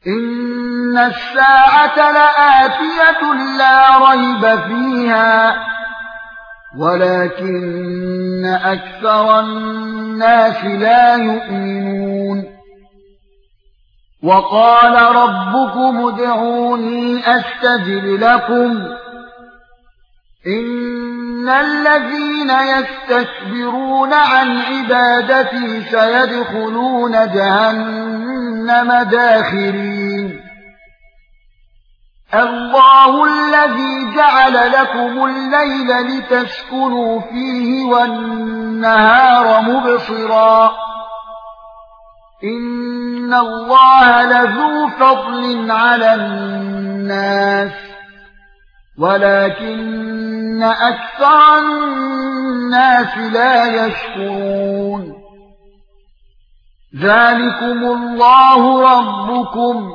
إن الساعة لآتية لا ريب فيها ولكن أكثر الناس لا يؤمنون وقال ربكم ادعوني أستجب لكم إن الذين يستكبرون عن عبادتي سيدخلون جهنم داخرين الله الذي جعل لكم الليل لتسكنوا فيه والنهار مبصرا إن الله لذو فضل على الناس ولكن أكثر الناس لا يشكرون ذلكم الله ربكم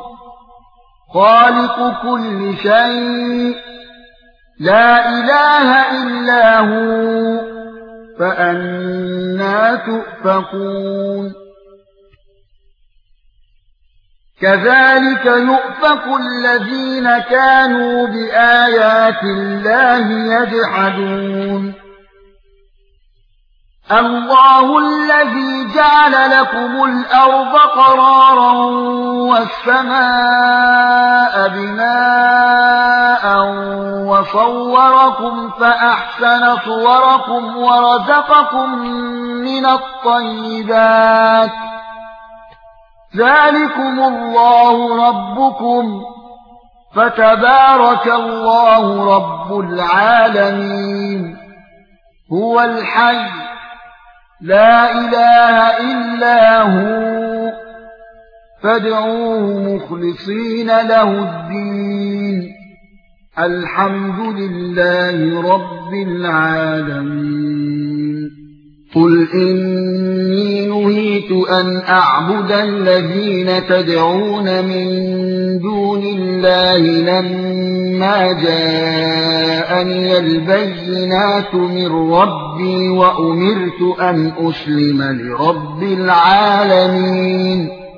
خالق كل شيء لا إله إلا هو فأنى تؤفكون كذلك يؤفك الذين كانوا بآيات الله يجحدون الله الذي جعل لكم الأرض قرارا والسماء بناء وصوركم فأحسن صوركم ورزقكم من الطيبات ذلكم الله ربكم فتبارك الله رب العالمين هو الحي لا إله إلا هو فادعوه مخلصين له الدين الحمد لله رب العالمين قل إني نهيت أن أعبد الذين تدعون من دون الله لما جاءني البينات من ربي وأمرت أن أسلم لرب العالمين